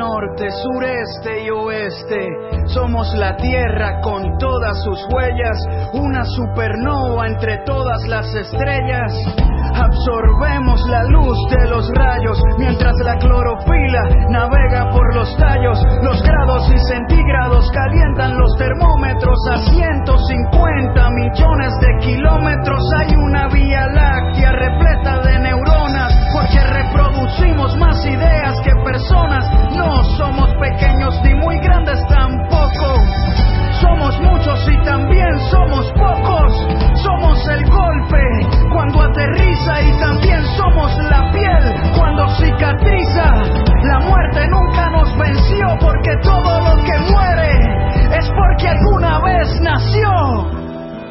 norte, sureste y oeste. Somos la tierra con todas sus huellas, una supernova entre todas las estrellas. Absorbemos la luz de los rayos, mientras la clorofila navega por los tallos. Los grados y centígrados calientan los termómetros a 150 millones de kilómetros. Hay una vía láctea repleta de neuronas, porque reproducimos más ideas que personas. No somos pequeños ni muy grandes tampoco. Somos muchos y también somos pocos. Somos el golpe cuando aterriza y también somos la piel cuando cicatriza. La muerte nunca nos venció, porque todo lo que muere es porque alguna vez nació.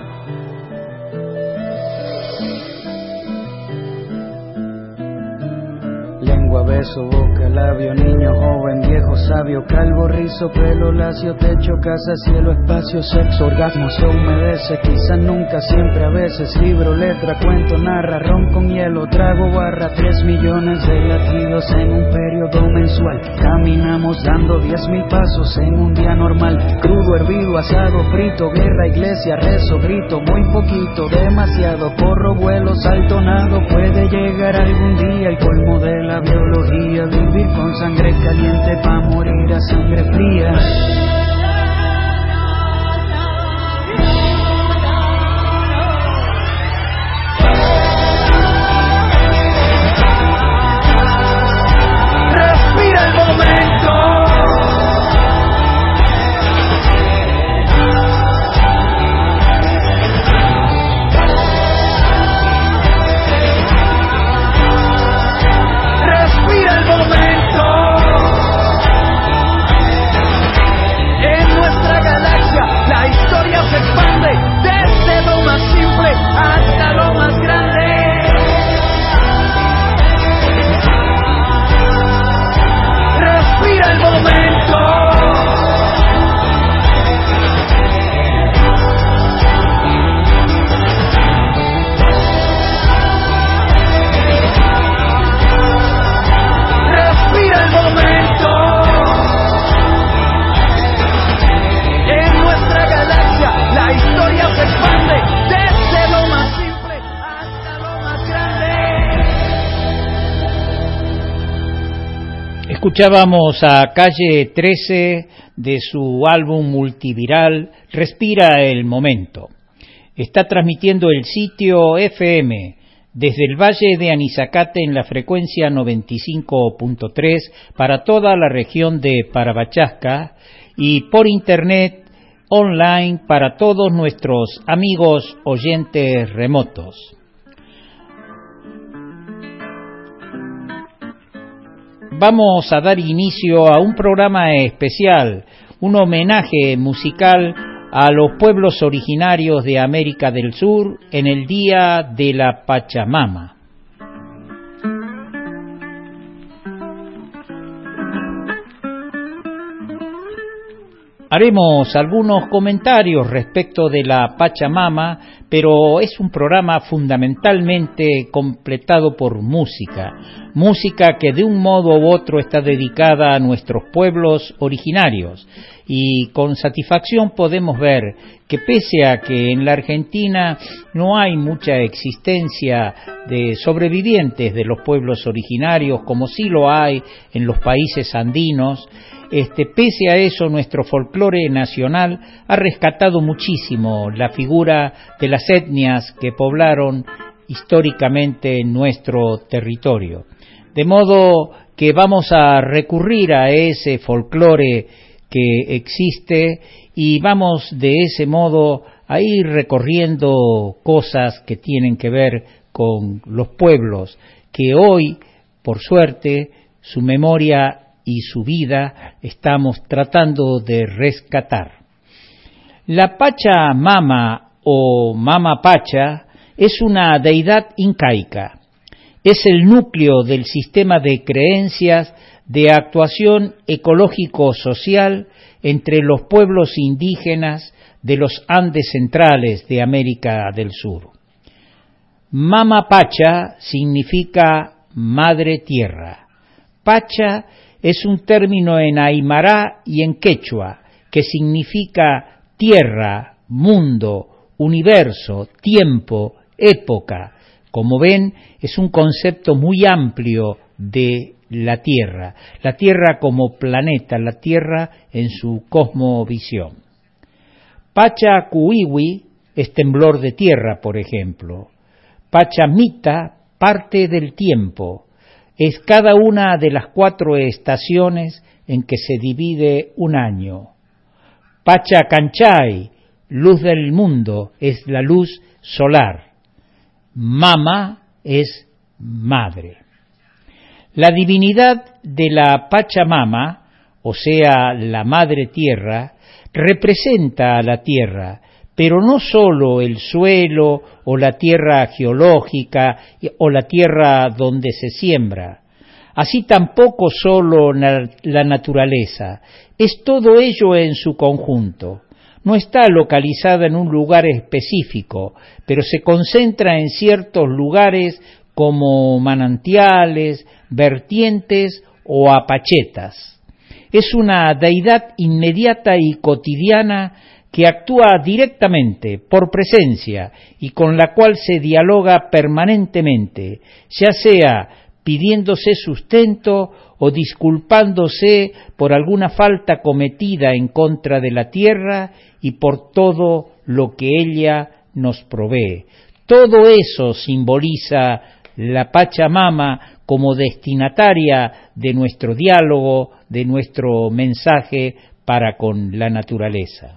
Lengua, beso, boca, labio, niño, joven, viejo, sabio, calvo, rizo, pelo, lacio, techo, casa, cielo, espacio, sexo, orgasmo, se humedece, quizás nunca, siempre, a veces, libro, letra, cuento, narra, ron con hielo, trago, barra, 3 millones de latidos en un periodo mensual. Caminamos dando 10,000 pasos en un día normal, crudo, hervido, asado, frito, guerra, iglesia, rezo, grito, muy poquito, demasiado, corro, vuelo, salto, nado, puede llegar algún día el colmo de la biología, vivir con sangre caliente pa' morir a sangre fría. Respira el momento. Hasta lo más grande. Respira el momento. Respira el momento. En nuestra galaxia la historia se expande. Escuchábamos a Calle 13 de su álbum multiviral Respira el Momento. Está transmitiendo el sitio FM desde el Valle de Anizacate en la frecuencia 95.3 para toda la región de Parabachasca y por internet online para todos nuestros amigos oyentes remotos. Vamos a dar inicio a un programa especial, un homenaje musical a los pueblos originarios de América del Sur en el Día de la Pachamama. Haremos algunos comentarios respecto de la Pachamama, pero es un programa fundamentalmente completado por música que de un modo u otro está dedicada a nuestros pueblos originarios, y con satisfacción podemos ver que pese a que en la Argentina no hay mucha existencia de sobrevivientes de los pueblos originarios, como sí lo hay en los países andinos, pese a eso, nuestro folclore nacional ha rescatado muchísimo la figura de las etnias que poblaron históricamente nuestro territorio. De modo que vamos a recurrir a ese folclore que existe y vamos de ese modo a ir recorriendo cosas que tienen que ver con los pueblos que hoy, por suerte, su memoria y su vida estamos tratando de rescatar. La Pachamama o Mama Pacha es una deidad incaica. Es el núcleo del sistema de creencias de actuación ecológico-social entre los pueblos indígenas de los Andes centrales de América del Sur. Mama Pacha significa Madre Tierra. Pacha es un término en aymara y en quechua que significa tierra, mundo, universo, tiempo, época. Como ven, es un concepto muy amplio de la Tierra como planeta, la Tierra en su cosmovisión. Pachacuiwi es temblor de tierra, por ejemplo. Pachamita, parte del tiempo, es cada una de las 4 estaciones en que se divide un año. Pachacanchay, luz del mundo, es la luz solar. Mama es madre. La divinidad de la Pachamama, o sea, la madre tierra, representa a la tierra, pero no sólo el suelo o la tierra geológica o la tierra donde se siembra, así tampoco sólo la naturaleza, es todo ello en su conjunto. No está localizada en un lugar específico, pero se concentra en ciertos lugares como manantiales, vertientes o apachetas. Es una deidad inmediata y cotidiana que actúa directamente, por presencia, y con la cual se dialoga permanentemente, ya sea pidiéndose sustento o disculpándose por alguna falta cometida en contra de la tierra y por todo lo que ella nos provee. Todo eso simboliza la Pachamama como destinataria de nuestro diálogo, de nuestro mensaje para con la naturaleza.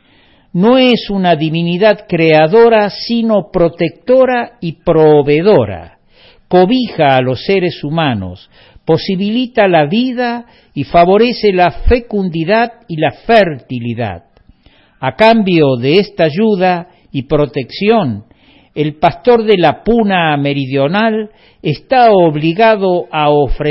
No es una divinidad creadora, sino protectora y proveedora. Cobija a los seres humanos, posibilita la vida y favorece la fecundidad y la fertilidad. A cambio de esta ayuda y protección, el pastor de la Puna meridional está obligado a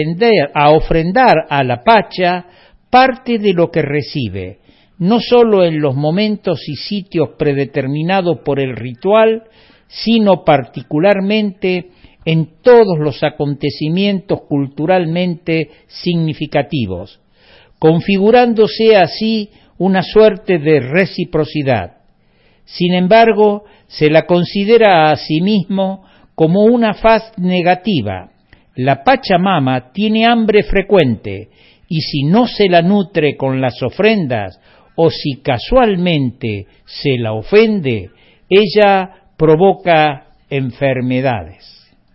ofrendar a la Pacha parte de lo que recibe, no solo en los momentos y sitios predeterminados por el ritual, sino particularmente en todos los acontecimientos culturalmente significativos, configurándose así una suerte de reciprocidad. Sin embargo, se la considera a sí mismo como una faz negativa. La Pachamama tiene hambre frecuente y si no se la nutre con las ofrendas o si casualmente se la ofende, ella provoca enfermedades.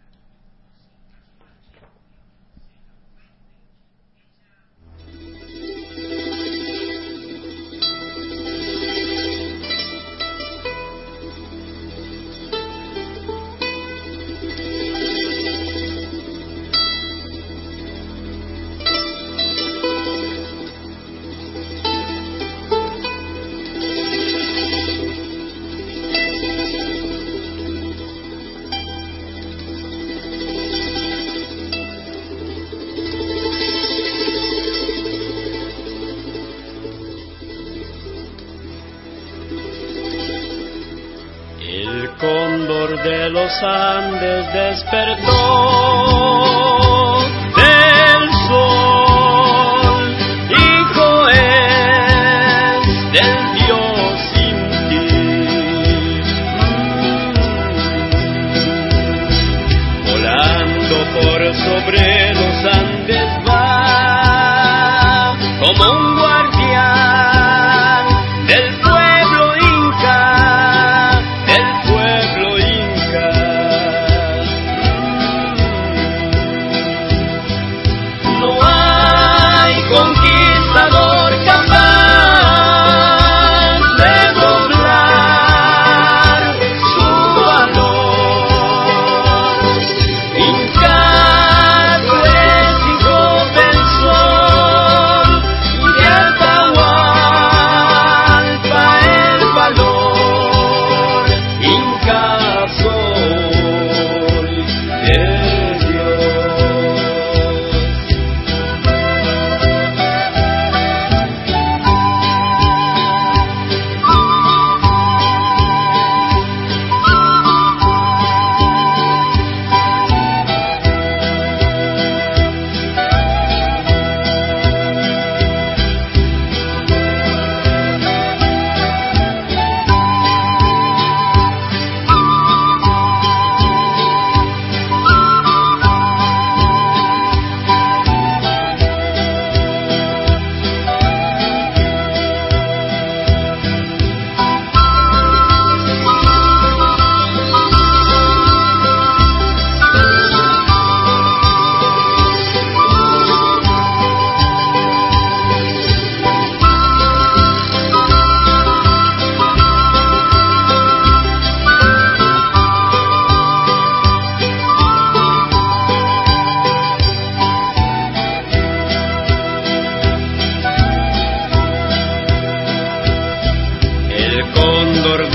De los Andes despertó del sol, hijo es del Dios Inti. Volando por sobre los Andes va como un guardián del pueblo inca.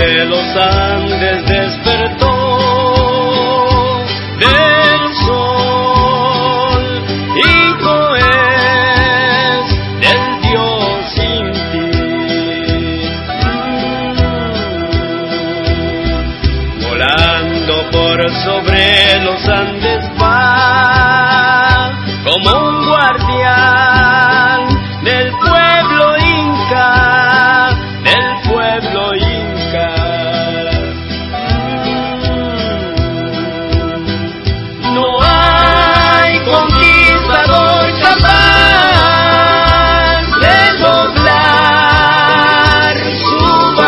sobre los Andes despertó del sol, hijo es del Dios sin ti. Volando por sobre los Andes va como un guardián del pueblo inca, del pueblo inca. No hay conquistador capaz de doblar su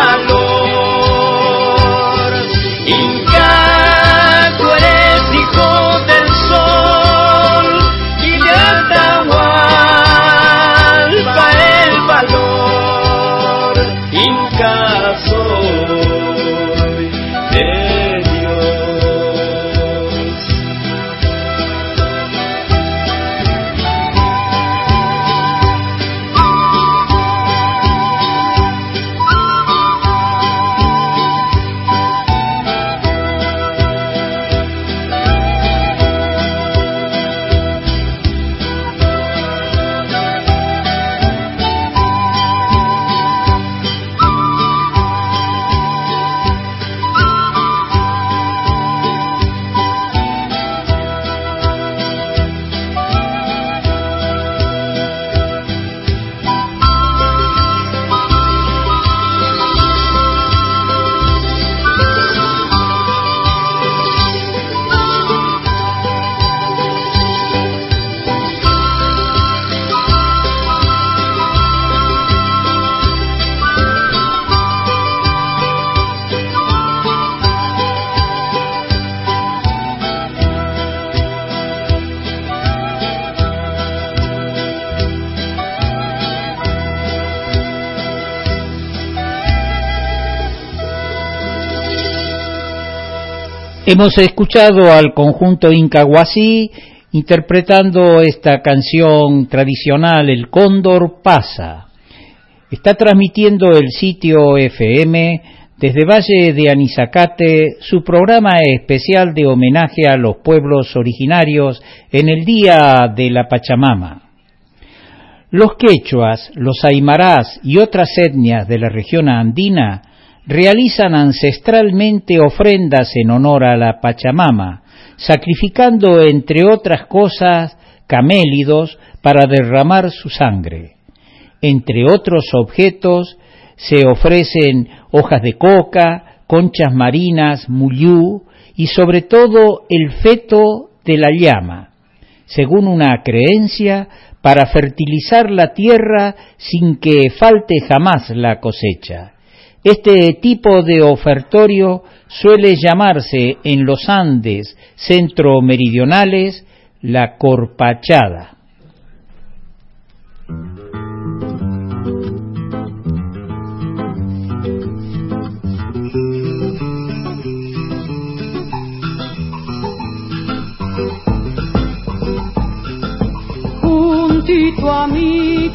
valor. Inca, tú eres hijo del sol y de Atahualpa el valor. Inca soy de Dios. Hemos escuchado al conjunto Incahuasi interpretando esta canción tradicional, El Cóndor Pasa. Está transmitiendo el sitio FM desde Valle de Anizacate su programa especial de homenaje a los pueblos originarios en el Día de la Pachamama. Los quechuas, los aymarás y otras etnias de la región andina realizan ancestralmente ofrendas en honor a la Pachamama, sacrificando, entre otras cosas, camélidos para derramar su sangre. Entre otros objetos se ofrecen hojas de coca, conchas marinas, muyú y sobre todo el feto de la llama, según una creencia, para fertilizar la tierra sin que falte jamás la cosecha. Este tipo de ofertorio suele llamarse en los Andes centro-meridionales la corpachada. Juntito a mi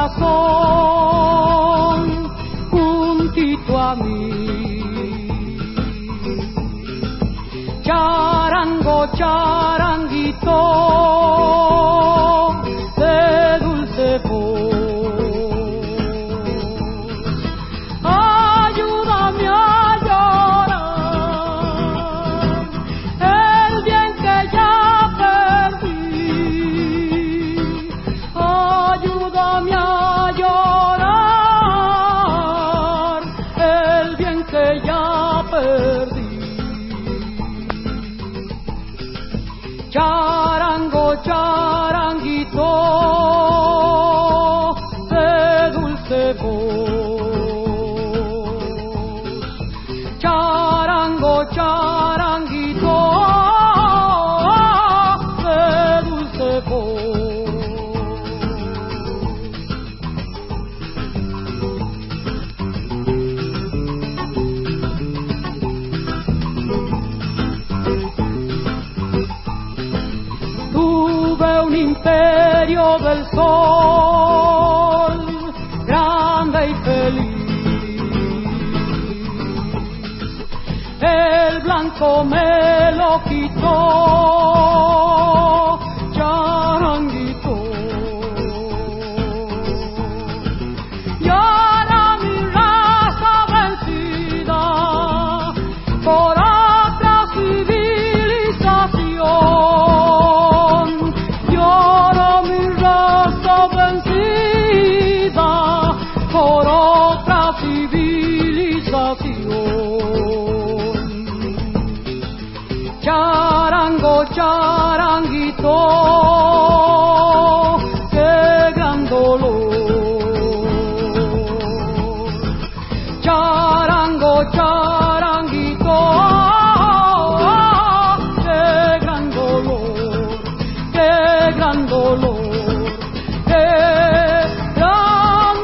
corazón, juntito a mí, charango, charanguito, blanco me lo quitó, charanguito. Y ahora mi raza vencida por otra civilización. Y ahora mi raza vencida por otra civilización. Charango, charanguito, qué gran dolor. Charango, charanguito, qué gran dolor, qué gran dolor, qué gran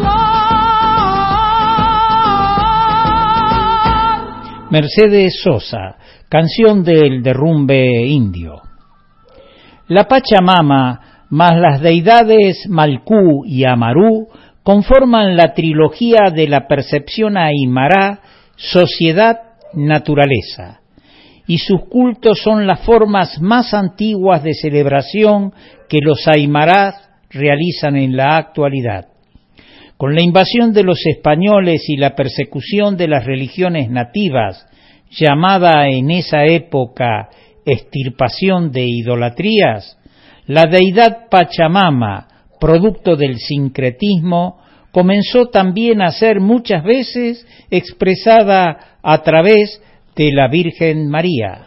dolor. Mercedes Sosa, canción del derrumbe indio. La Pachamama más las deidades Malcú y Amarú conforman la trilogía de la percepción aymara, sociedad-naturaleza, y sus cultos son las formas más antiguas de celebración que los aymarás realizan en la actualidad. Con la invasión de los españoles y la persecución de las religiones nativas, llamada en esa época extirpación de idolatrías, la deidad Pachamama, producto del sincretismo, comenzó también a ser muchas veces expresada a través de la Virgen María.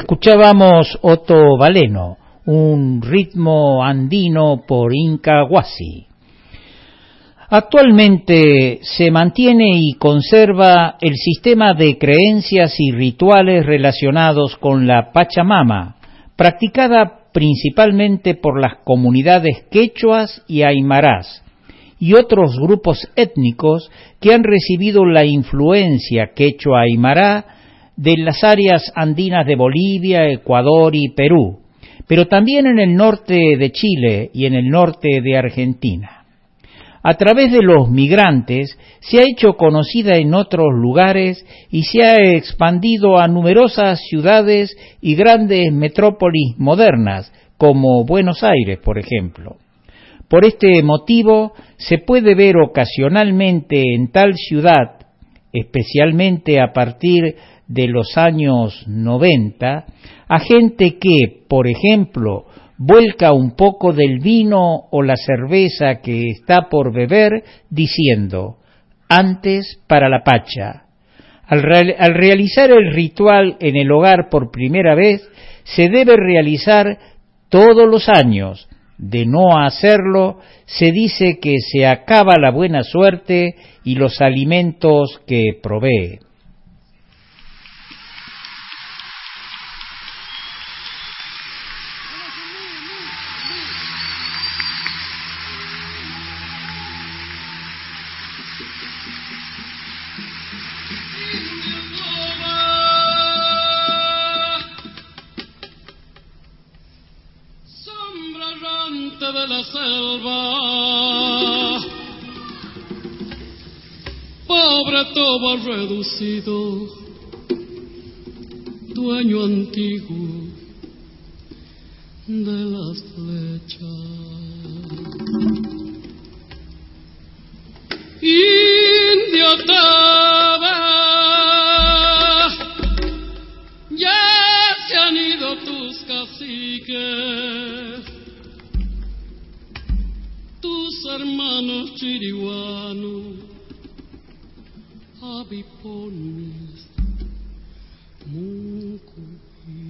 Escuchábamos Otto Baleno, un ritmo andino por Inca Huasi. Actualmente se mantiene y conserva el sistema de creencias y rituales relacionados con la Pachamama, practicada principalmente por las comunidades quechuas y aymarás, y otros grupos étnicos que han recibido la influencia quechua-aymará de las áreas andinas de Bolivia, Ecuador y Perú, pero también en el norte de Chile y en el norte de Argentina. A través de los migrantes se ha hecho conocida en otros lugares y se ha expandido a numerosas ciudades y grandes metrópolis modernas, como Buenos Aires, por ejemplo. Por este motivo, se puede ver ocasionalmente en tal ciudad, especialmente a partir de los años 90, a gente que, por ejemplo, vuelca un poco del vino o la cerveza que está por beber, diciendo, antes para la Pacha. Al realizar el ritual en el hogar por primera vez, se debe realizar todos los años. De no hacerlo, se dice que se acaba la buena suerte y los alimentos que provee. De la selva, pobre toba reducido, dueño antiguo de las flechas, indio toba, ya se han ido tus caciques, tus hermanos chiriguanos, abipones, mucuí.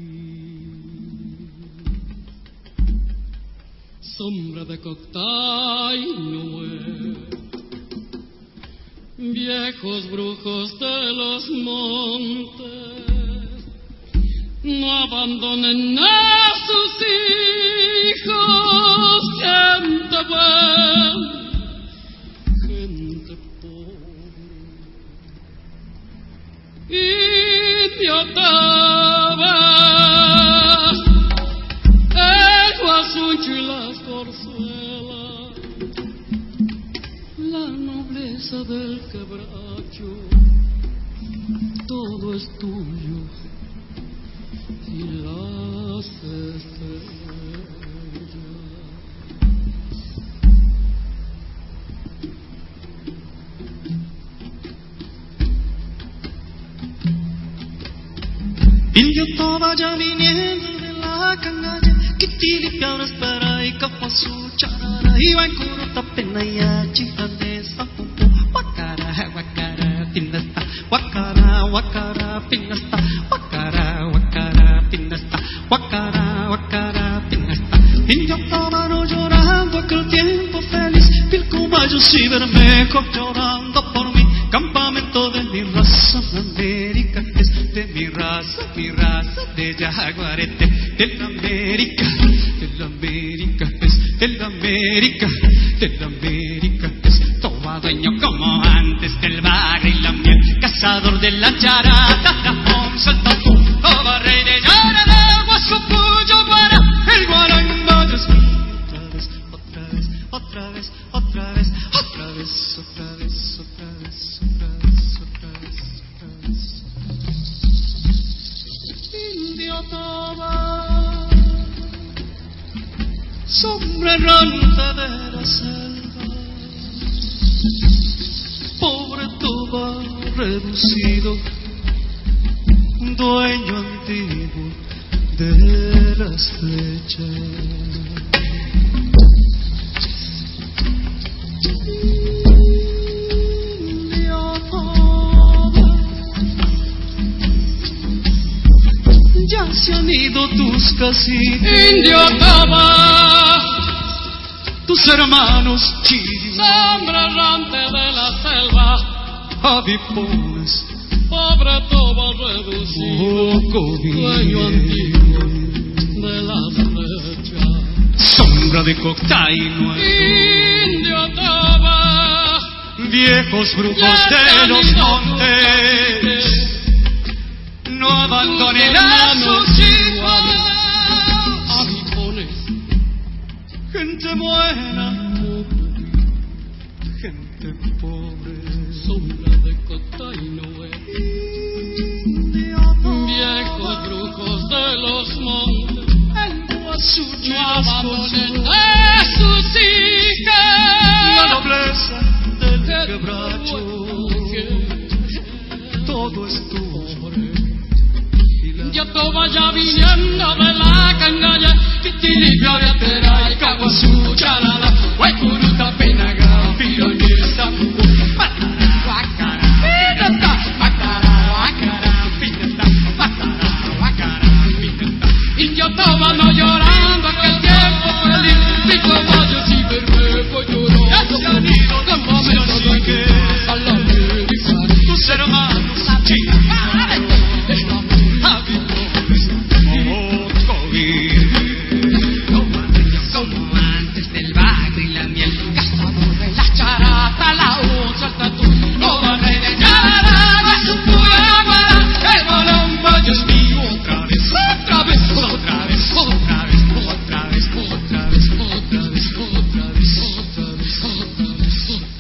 Sombra de Coctay, Noé, viejos brujos de los montes, no abandonen a sus hijos, gente buena, gente pobre, idiotabas, el guasuncho y las corzuelas, la nobleza del quebracho, todo es tuyo y las estrellas. Indio toba ya viniendo de la canalla, kitiri piauras para y capazu charara, iba en curota pena ya chihande sapupu, wakara wakara pinasta, wakara wakara pinasta, wakara wakara pinasta, wakara wakara pinasta. Indio toba no llorando aquel tiempo feliz, Pilcomayos y Bermejo llorando por mí, campamento de mi raza América es de mi raza de Yaguarete, de la América es, de la América es, toba dueño como antes del barrio y la miel, cazador de la charata, Ramón Saltatú, toba rey de Yarada, Guasupuyo, Guara, el guaramba es otra vez, Indio toba, sombra errante de la selva, pobre toba reducido, dueño antiguo de las flechas. Ya se han unido tus casitas, Indio Toba, tus hermanos chinos, sombra errante de la selva, avipones, pobre Toba reducido, dueño antiguo de las flechas. sombra de Coctaino, Indio Toba, viejos brujos de los montes, no abandonen a sus hijos. avipones, Gente buena, gente pobre, sombra de Cotainoe, viejos brujos de los montes, no abandonen a sus hijas. la nobleza del quebracho, todo es tuyo. Yo toba ya viniendo de la cangalla, Titiripia de Atera y Caguazú, Charala, Guaycuruta, Penaga, Pironista, Patara, Guacara, Pinata, Patara, Guacara, Pinata, Patara, Guacara, Pinata. Y yo toba no llorando aquel tiempo feliz, mi caballos y bermejo lloró, con momentos de que a la América, Tus hermanos chinos, como antes del bagre y la miel, cazador de la charata, la onza, el tatú, no van a rellenar a su pura guara, el balón, Dios mío, otra vez, otra vez, otra vez, otra vez, otra vez, otra vez, otra vez, otra vez, otra vez, otra vez,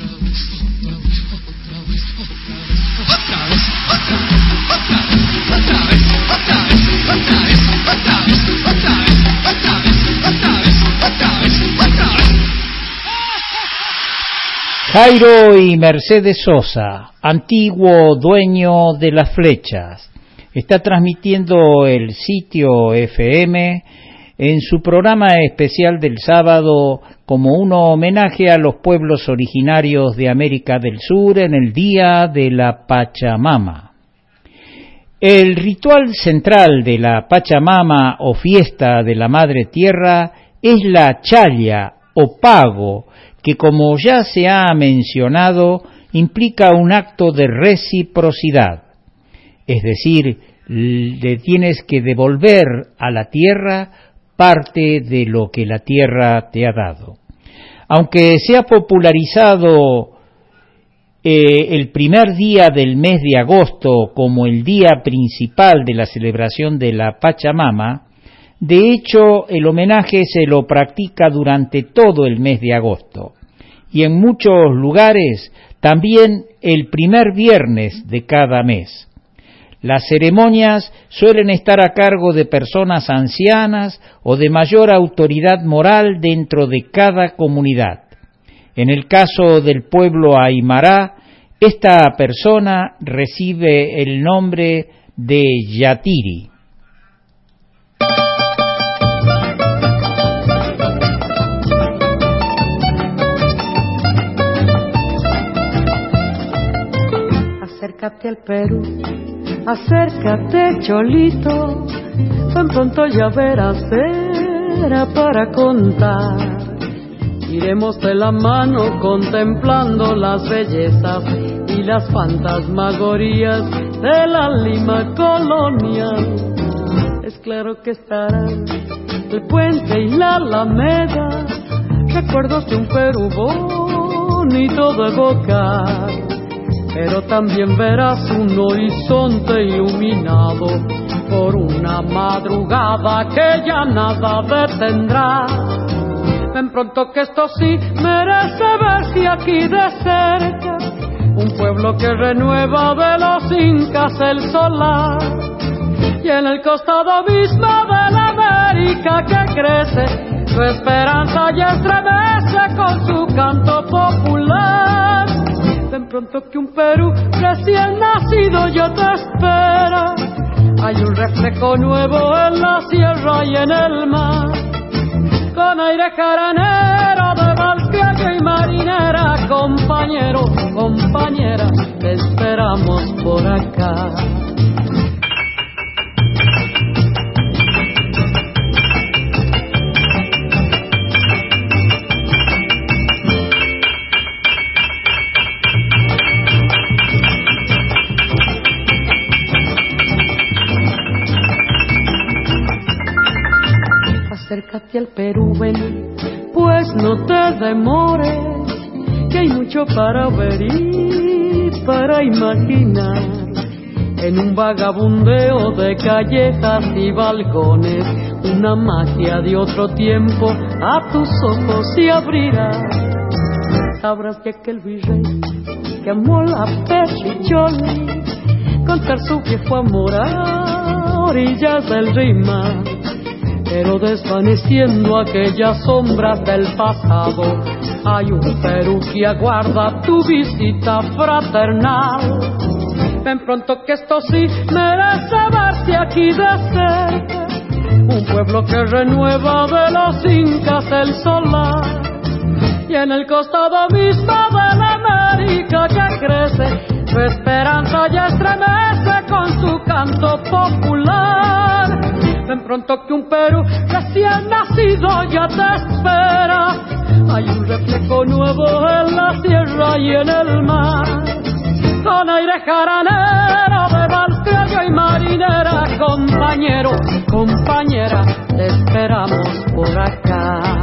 Jairo y Mercedes Sosa, antiguo dueño de las flechas, está transmitiendo el sitio FM en su programa especial del sábado como un homenaje a los pueblos originarios de América del Sur en el Día de la Pachamama. El ritual central de la Pachamama o fiesta de la Madre Tierra es la chaya o pago, que como ya se ha mencionado, implica un acto de reciprocidad. Es decir, le tienes que devolver a la tierra parte de lo que la tierra te ha dado. Aunque se ha popularizado el primer día del mes de agosto como el día principal de la celebración de la Pachamama, de hecho el homenaje se lo practica durante todo el mes de agosto y en muchos lugares también el primer viernes de cada mes. Las ceremonias suelen estar a cargo de personas ancianas o de mayor autoridad moral dentro de cada comunidad. En el caso del pueblo Aymara, esta persona recibe el nombre de Yatiri. Acércate al Perú, acércate Cholito, tan pronto ya verás, será para contar. Iremos de la mano contemplando las bellezas y las fantasmagorías de la Lima colonial. Es claro que estarán el puente y la Alameda, recuerdos de un Perú bonito de evocar. Pero también verás un horizonte iluminado por una madrugada que ya nada detendrá. Ven pronto que esto sí merece verse aquí de cerca, un pueblo que renueva de los incas el solar, y en el costado mismo de la América que crece, su esperanza ya estremece con su canto popular. Ven pronto que un Perú recién nacido ya te espera, hay un reflejo nuevo en la sierra y en el mar, con aire jaranero de valquiaca y marinera, compañero, compañera, te esperamos por acá. hacia el Perú, ven, pues no te demores, que hay mucho para ver y para imaginar. En un vagabundeo de callejas y balcones, una magia de otro tiempo a tus ojos se abrirá. Sabrás que aquel virrey que amó la Pechicholi, contar su viejo amor a orillas del Rímac, pero desvaneciendo aquellas sombras del pasado, hay un Perú que aguarda tu visita fraternal. Ven pronto que esto sí merece verse aquí de cerca, un pueblo que renueva de los incas el solar, y en el costado mismo de la América que crece, su esperanza ya estremece con su canto popular. Ven pronto que un Perú recién nacido ya te espera, hay un reflejo nuevo en la tierra y en el mar, con aire jaranero de vals criollo y marinera. Compañero, compañera, te esperamos por acá.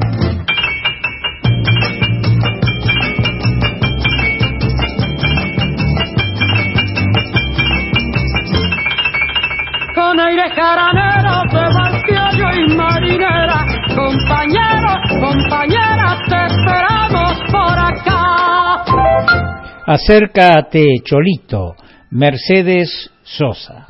Con aire jaranero de vals criollo y marinera. Compañero, compañera, te esperamos por acá. Acércate, Cholito, Mercedes Sosa.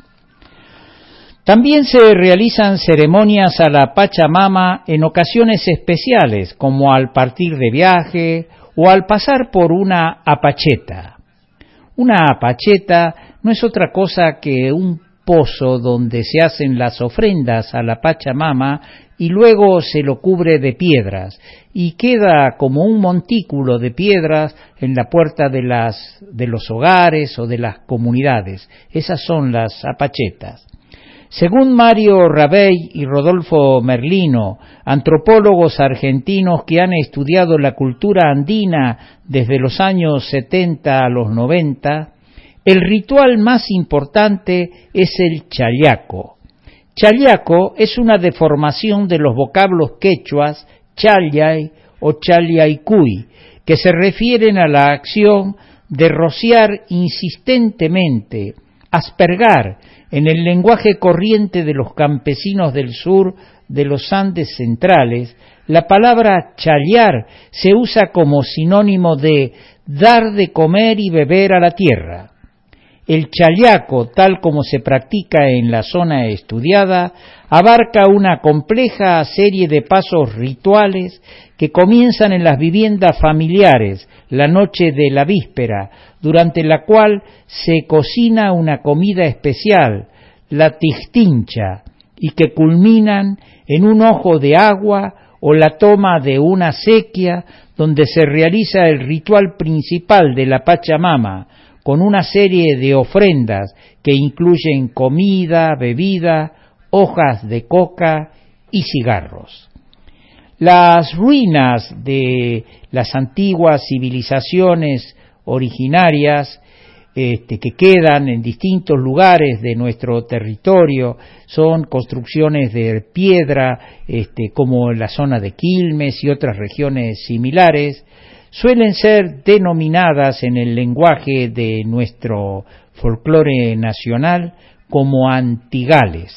También se realizan ceremonias a la Pachamama en ocasiones especiales, como al partir de viaje o al pasar por una apacheta. Una apacheta no es otra cosa que un pozo donde se hacen las ofrendas a la Pachamama y luego se lo cubre de piedras y queda como un montículo de piedras en la puerta de los hogares o de las comunidades. Esas son las apachetas. Según Mario Rabey y Rodolfo Merlino, antropólogos argentinos que han estudiado la cultura andina desde los años 70 a los 90, el ritual más importante es el challaco. Challaco es una deformación de los vocablos quechuas challay o chalyaycuy, que se refieren a la acción de rociar insistentemente, aspergar, en el lenguaje corriente de los campesinos del sur de los Andes centrales. La palabra challar se usa como sinónimo de dar de comer y beber a la tierra. El challaco, tal como se practica en la zona estudiada, abarca una compleja serie de pasos rituales que comienzan en las viviendas familiares la noche de la víspera, durante la cual se cocina una comida especial, la tixtincha, y que culminan en un ojo de agua o la toma de una acequia donde se realiza el ritual principal de la Pachamama, con una serie de ofrendas que incluyen comida, bebida, hojas de coca y cigarros. Las ruinas de las antiguas civilizaciones originarias que quedan en distintos lugares de nuestro territorio son construcciones de piedra, como la zona de Quilmes y otras regiones similares. Suelen ser denominadas en el lenguaje de nuestro folclore nacional como antigales.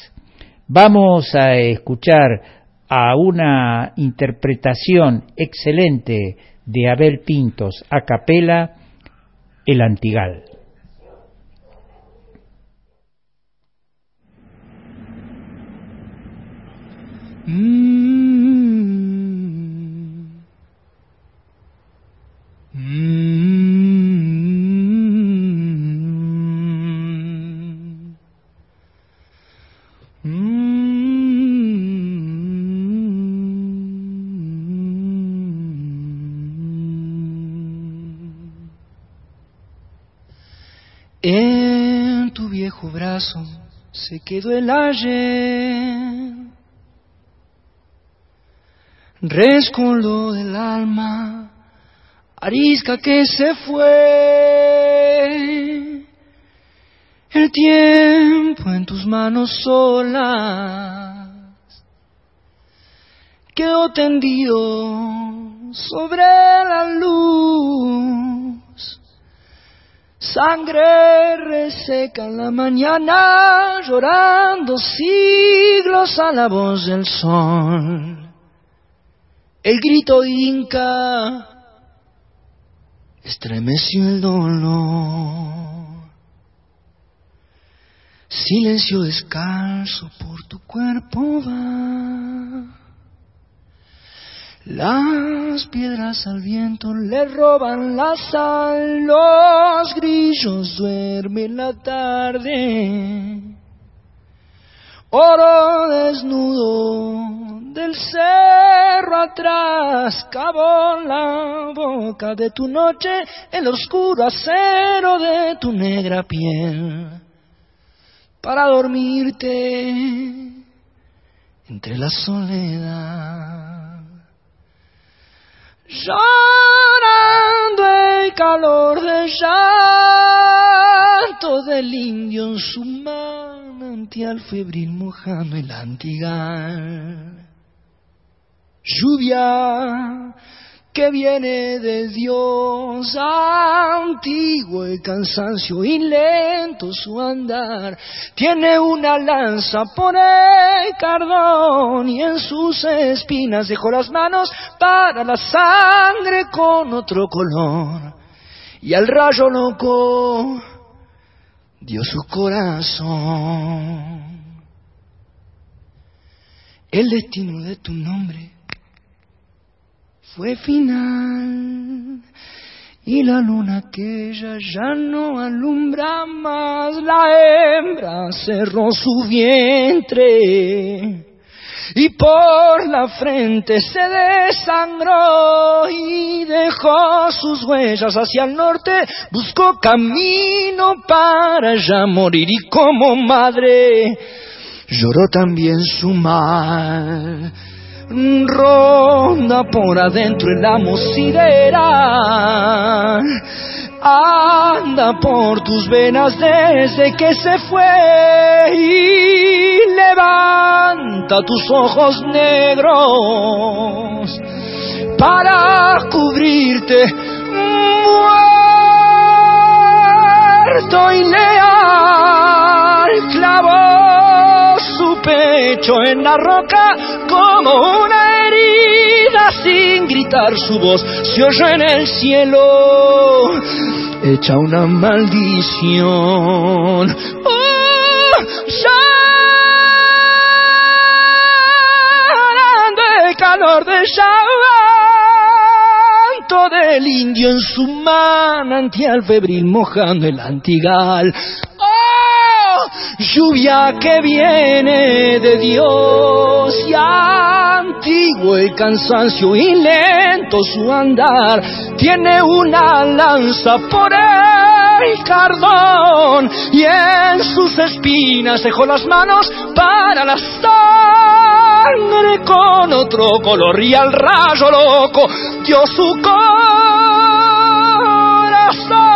Vamos a escuchar a una interpretación excelente de Abel Pintos a capela, El Antigal. En tu viejo brazo se quedó el ayer, rescoldo del alma, arisca que se fue, el tiempo en tus manos solas, quedó tendido sobre la luz. Sangre reseca en la mañana, llorando siglos a la voz del sol. El grito inca estremeció el dolor. Silencio descalzo por tu cuerpo va. Las piedras al viento le roban la sal, los grillos duermen la tarde. Oro desnudo del cerro atrás, cavó la boca de tu noche, el oscuro acero de tu negra piel, para dormirte entre la soledad. Llorando el calor del llanto del indio en su manantial febril mojando el antigal. Lluvia que viene de Dios antiguo, el cansancio y lento su andar, tiene una lanza por el cardón y en sus espinas dejó las manos para la sangre con otro color, y al rayo loco dio su corazón. El destino de tu nombre fue final, y la luna aquella ya no alumbra más. La hembra cerró su vientre y por la frente se desangró y dejó sus huellas hacia el norte, buscó camino para ya morir, y como madre lloró también su mal. Ronda por adentro el amo sidera, anda por tus venas desde que se fue, y levanta tus ojos negros para cubrirte, muerto y leal, clavó su pecho en la roca como una herida, sin gritar su voz se oyó en el cielo, hecha una maldición. Llorando el calor del llanto del indio en su manantial febril mojando el antigal. Lluvia que viene de Dios y antiguo el cansancio y lento su andar, tiene una lanza por el cardón y en sus espinas dejó las manos para la sangre con otro color, y al rayo loco dio su corazón.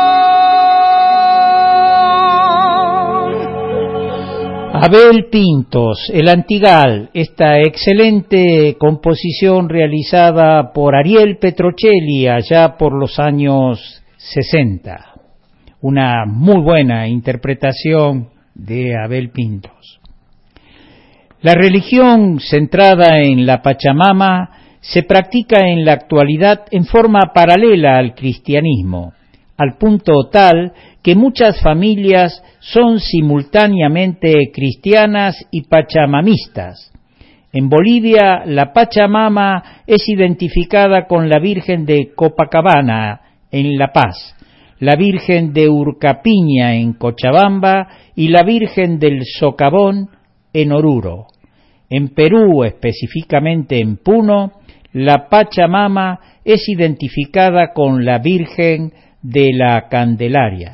Abel Pintos, El Antigal, esta excelente composición realizada por Ariel Petrocelli allá por los años 60. Una muy buena interpretación de Abel Pintos. La religión centrada en la Pachamama se practica en la actualidad en forma paralela al cristianismo, al punto tal que muchas familias son simultáneamente cristianas y pachamamistas. En Bolivia, la Pachamama es identificada con la Virgen de Copacabana, en La Paz, la Virgen de Urcapiña, en Cochabamba, y la Virgen del Socavón, en Oruro. En Perú, específicamente en Puno, la Pachamama es identificada con la Virgen de la Candelaria.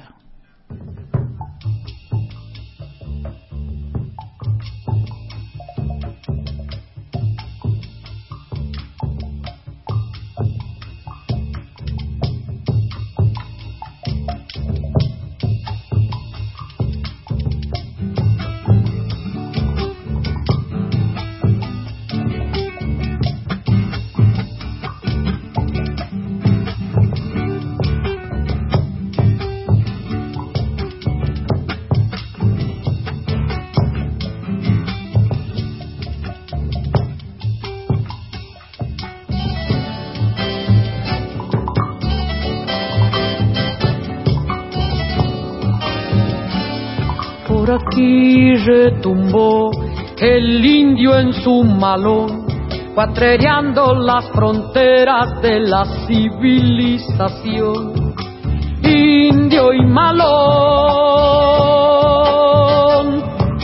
Por aquí retumbó el indio en su malón, cuatrereando las fronteras de la civilización. Indio y malón.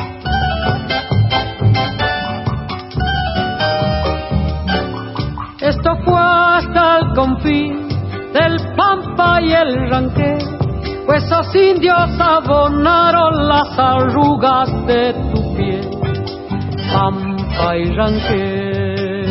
Esto fue hasta el confín del Pampa y el Ranquel, pues esos indios abonaron las arrugas de tu piel, Pampa y Ranquel.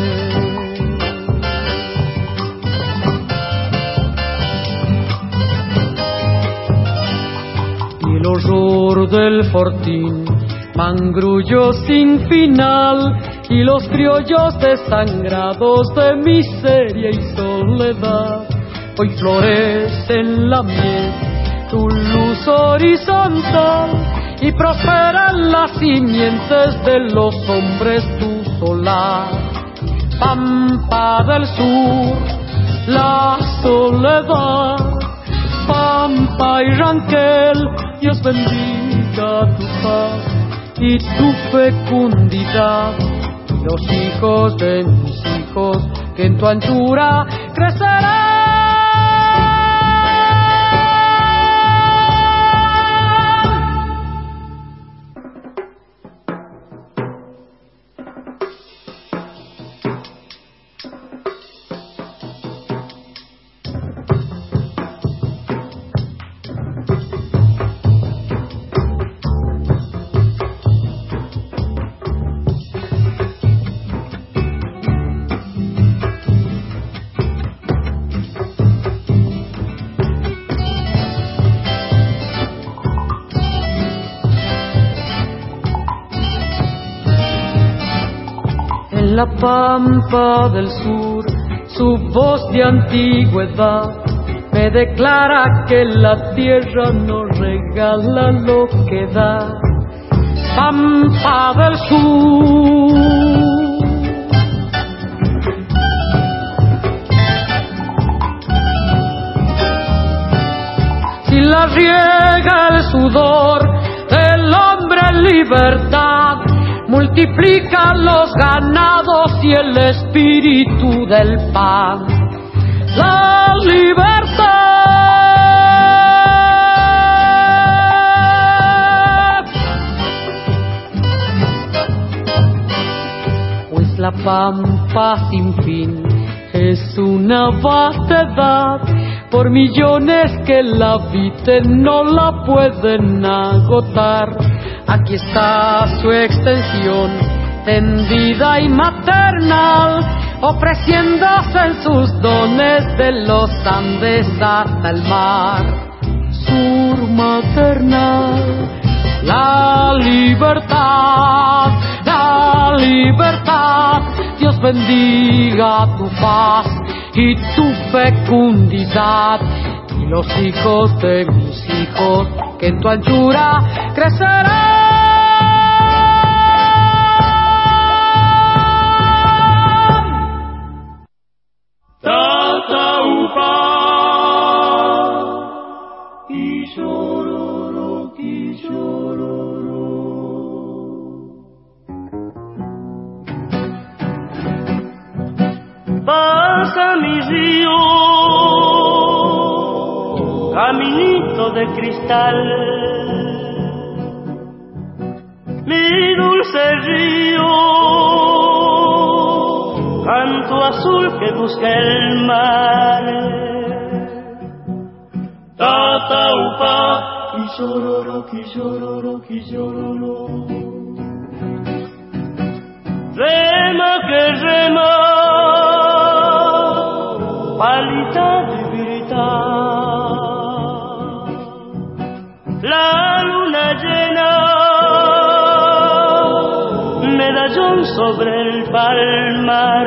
Y el horror del fortín, mangrullo sin final, y los criollos desangrados de miseria y soledad, hoy florecen la miel, tu luz horizontal, y prosperan las simientes de los hombres tu solar. Pampa del sur, la soledad, Pampa y Ranquel, Dios bendiga tu paz y tu fecundidad, los hijos de mis hijos que en tu anchura crecerán. En la Pampa del sur, su voz de antigüedad me declara que la tierra no regala lo que da. Pampa del sur. Si la riega el sudor del hombre en libertad, multiplica los ganados y el espíritu del pan. La libertad. Pues la pampa sin fin es una vastedad, por millones que la habiten no la pueden agotar. Aquí está su extensión, tendida y maternal, ofreciéndose en sus dones de los Andes hasta el mar. Sur maternal, la libertad, Dios bendiga tu paz y tu fecundidad, y los hijos de mis hijos que en tu anchura crecerán. Tataupa y llororo, y llororo. Pasa mi río, caminito de cristal, mi dulce río, canto azul que busca el mar. Tataupa, y llororo, y llororo, y llororo. Rema que rema, palita de verdad. La luna llena, medallón sobre el palmar.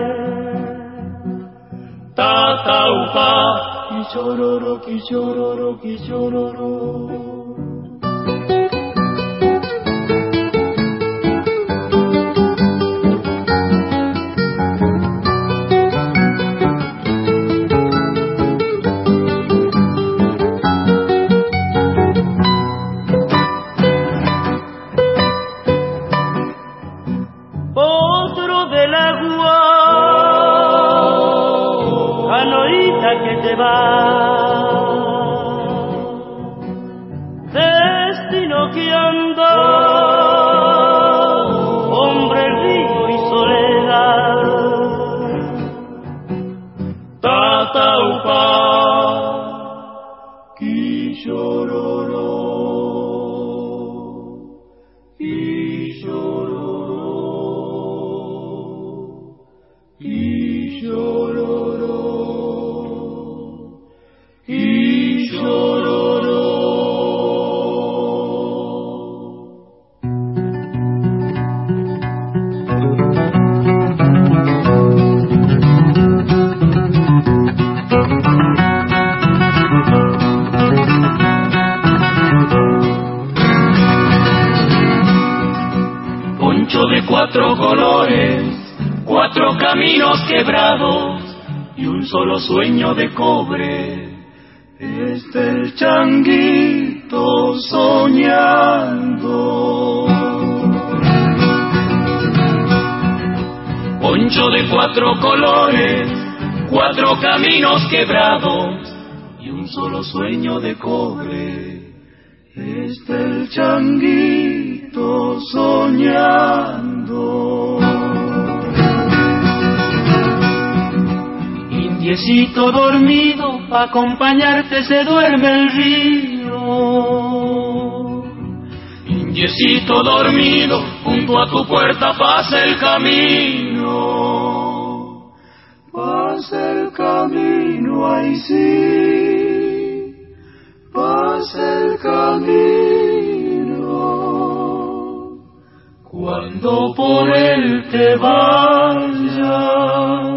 Tataupa, y llororo, y llororo, y llororo. norita que te va. Destino que anda, hombre, río y soledad. Tataupa, Quillororo, de 4 colores, 4 caminos quebrados y un solo sueño de cobre. El changuito soñando. Poncho de 4 colores, 4 caminos quebrados y un solo sueño de cobre. El changuito soñando. Indiecito dormido, pa' acompañarte se duerme el río. Indiecito dormido, junto a tu puerta pasa el camino. Pasa el camino, ay sí, pasa el camino. Cuando por él te vayas,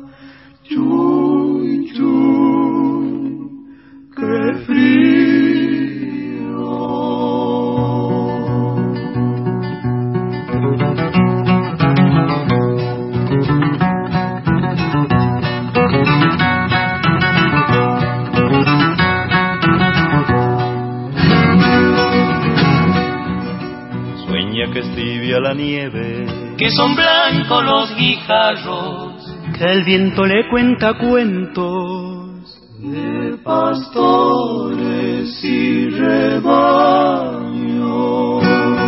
chuy, chuy, qué frío. Sueña que es tibia la nieve, que son blancos los guijarros, que el viento le cuenta cuentos de pastores y rebaños.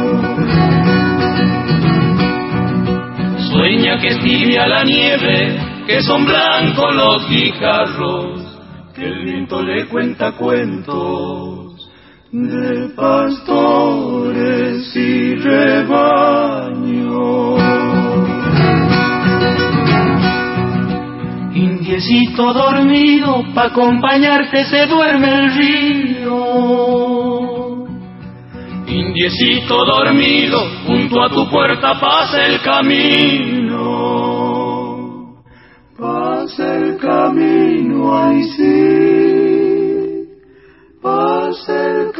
Sueña que es tibia la nieve, que son blancos los guijarros, que el viento le cuenta cuentos de pastores y rebaños. Indiecito dormido, pa' acompañarte se duerme el río. Indiecito dormido, junto a tu puerta pasa el camino. Pasa el camino, ay sí, pasa el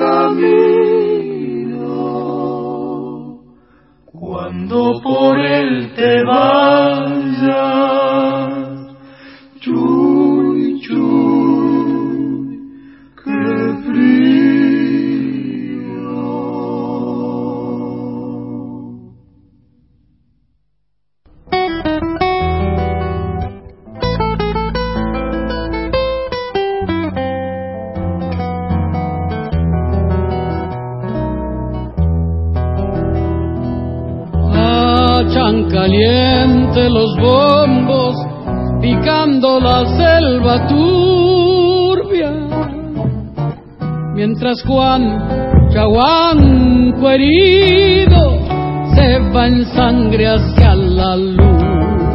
camino. Cuando por él te vayas, chuy, chuy, qué frío. Hachan caliente los bombos, picando la selva turbia, mientras Juan Chaguanco herido se va en sangre hacia la luna.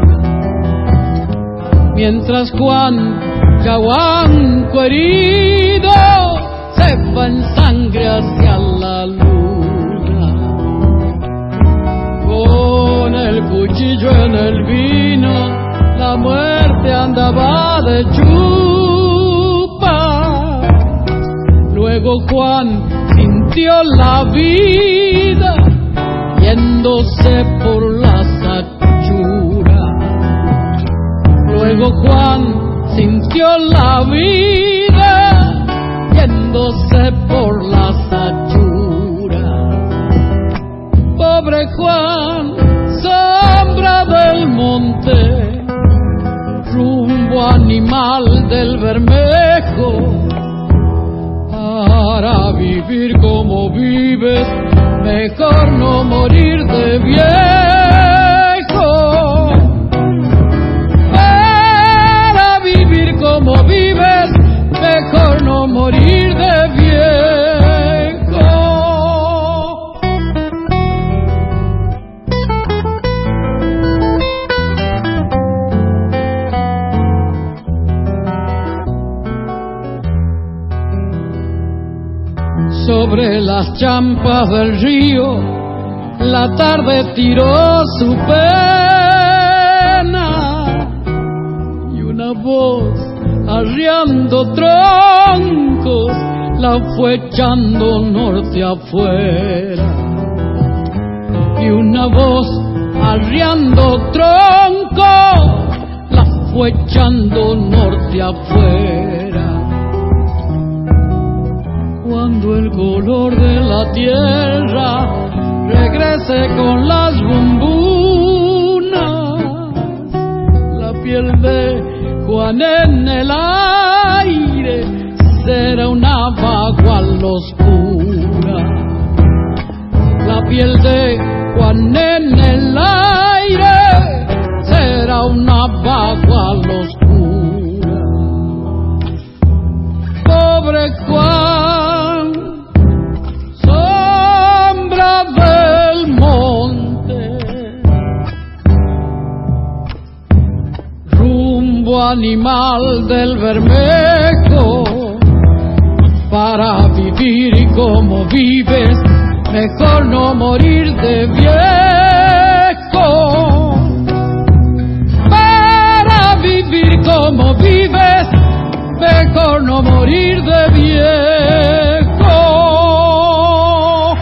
Mientras Juan Chaguanco herido se va en sangre hacia la luna. Con el cuchillo en el vino, la muerte andaba de chupa. Luego Juan sintió la vida yéndose por la sachura. Luego Juan sintió la vida yéndose por la sachura. Pobre Juan, sombra del monte, rumbo rumbo animal del Bermejo. Para vivir como vives, mejor no morir de viejo. Para vivir como vives, mejor no morir de viejo. Sobre las champas del río, la tarde tiró su pena y una voz arriando troncos la fue echando norte afuera. Y una voz arriando troncos la fue echando norte afuera. Cuando el color de la tierra regrese con las rumbunas, la piel de Juan en el aire será una bagual oscura. La piel de Juan en el aire será una bagual oscura. Pobre Juan, sombra del monte, rumbo animal del Bermejo. Para vivir y como vives, mejor no morir de viejo. Para vivir como vives, mejor no morir de viejo.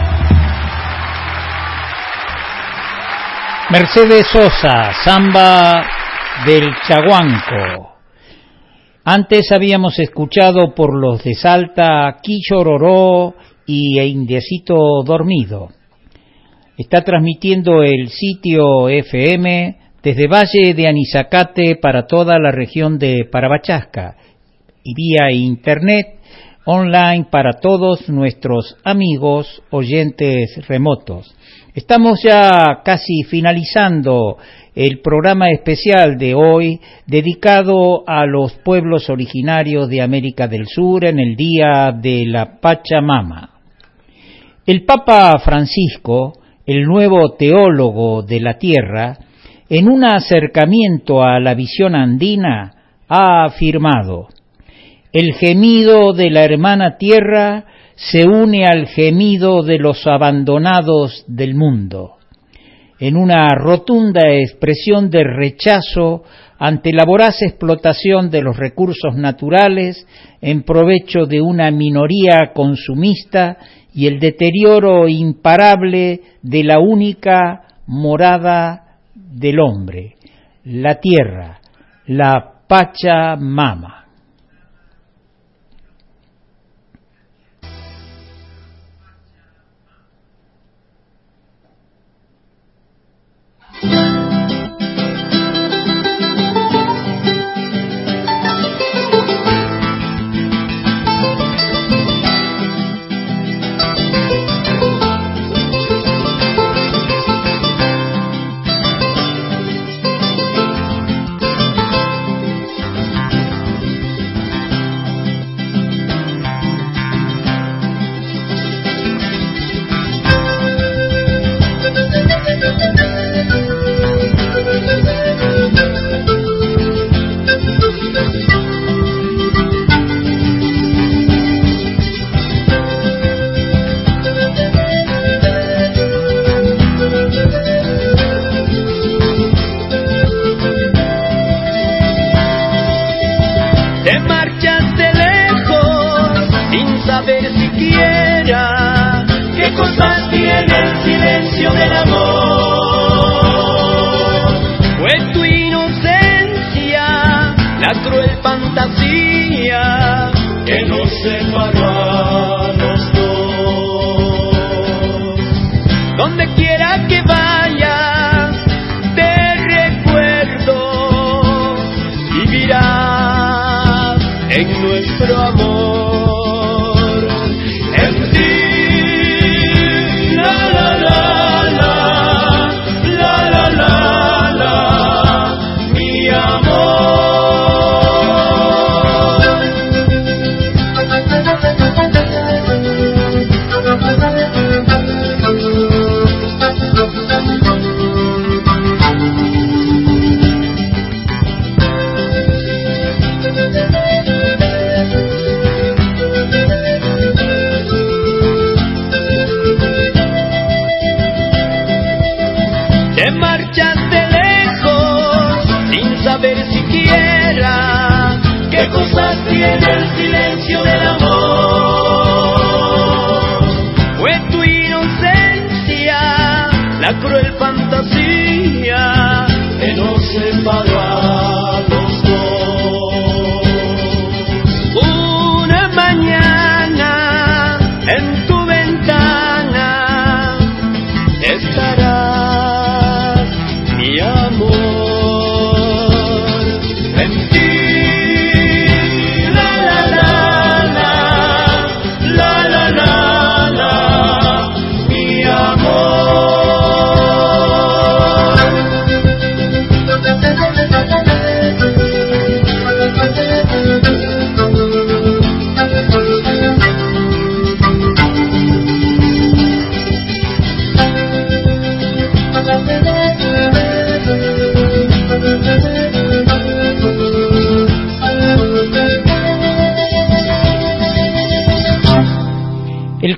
Mercedes Sosa, Samba del Chaguanco. Antes habíamos escuchado por los de Salta Quillororó y Indiecito Dormido. Está transmitiendo el sitio FM desde Valle de Anizacate para toda la región de Parabachasca y vía internet online para todos nuestros amigos oyentes remotos. Estamos ya casi finalizando el programa especial de hoy dedicado a los pueblos originarios de América del Sur en el Día de la Pachamama. El Papa Francisco, el nuevo teólogo de la tierra, en un acercamiento a la visión andina, ha afirmado: el gemido de la hermana tierra se une al gemido de los abandonados del mundo, en una rotunda expresión de rechazo ante la voraz explotación de los recursos naturales en provecho de una minoría consumista y el deterioro imparable de la única morada del hombre, la tierra, la Pachamama.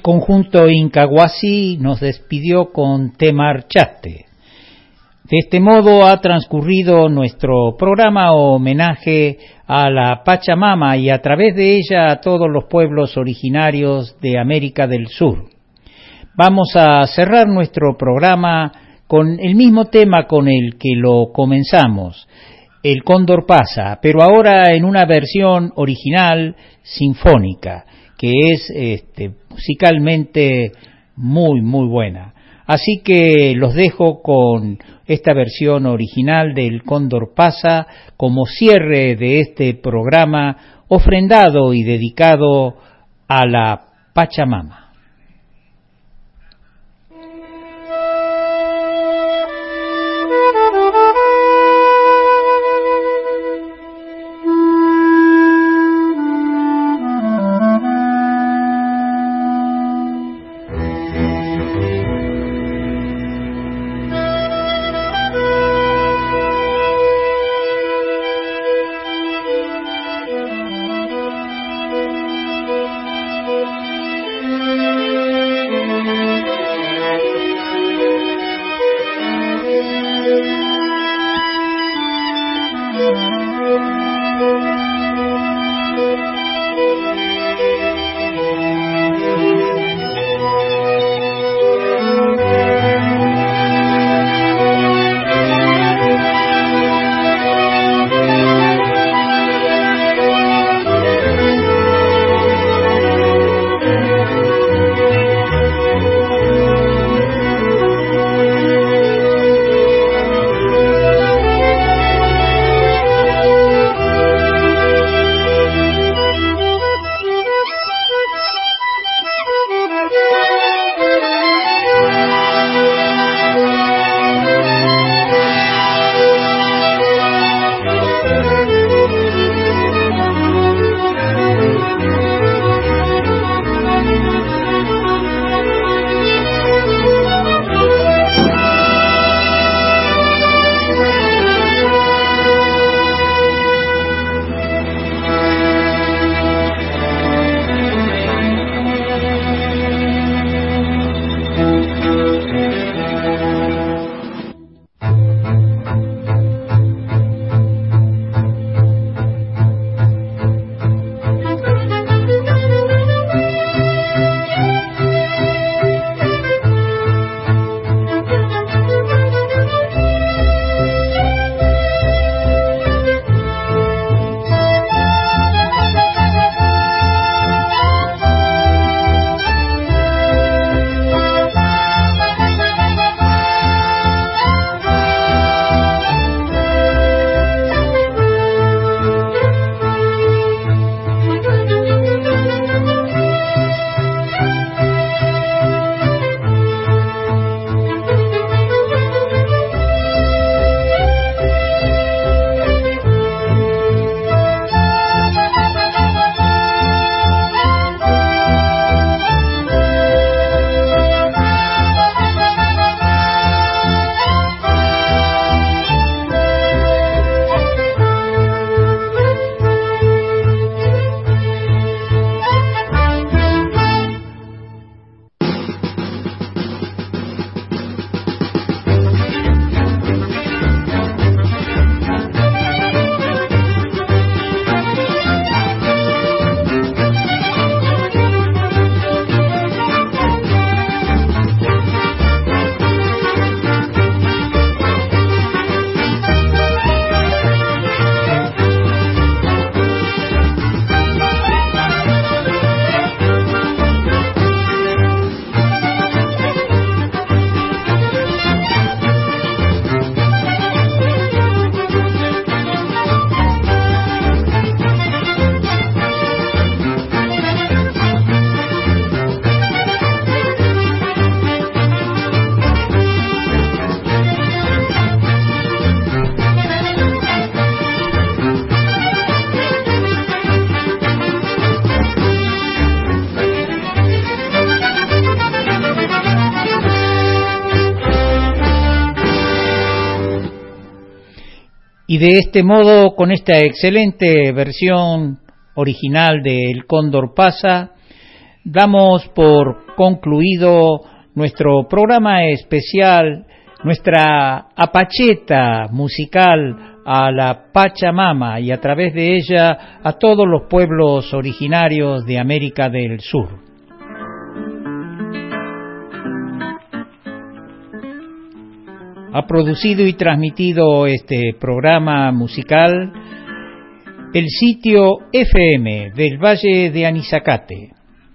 conjunto Incahuasi nos despidió con Te marchaste. De este modo ha transcurrido nuestro programa homenaje a la Pachamama y a través de ella a todos los pueblos originarios de América del Sur. Vamos a cerrar nuestro programa con el mismo tema con el que lo comenzamos, El Cóndor Pasa, pero ahora en una versión original sinfónica, que es musicalmente muy buena. Así que los dejo con esta versión original del Cóndor Pasa como cierre de este programa ofrendado y dedicado a la Pachamama. Y de este modo, con esta excelente versión original de El Cóndor Pasa, Damos por concluido nuestro programa especial, nuestra apacheta musical a la Pachamama y a través de ella a todos los pueblos originarios de América del Sur. Ha producido y transmitido este programa musical el sitio FM del Valle de Anizacate.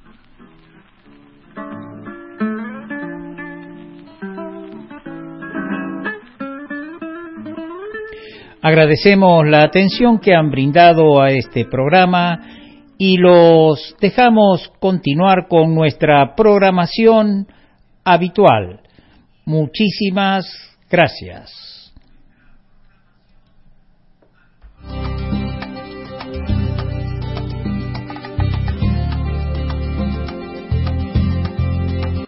Agradecemos la atención que han brindado a este programa y los dejamos continuar con nuestra programación habitual. Muchísimas gracias.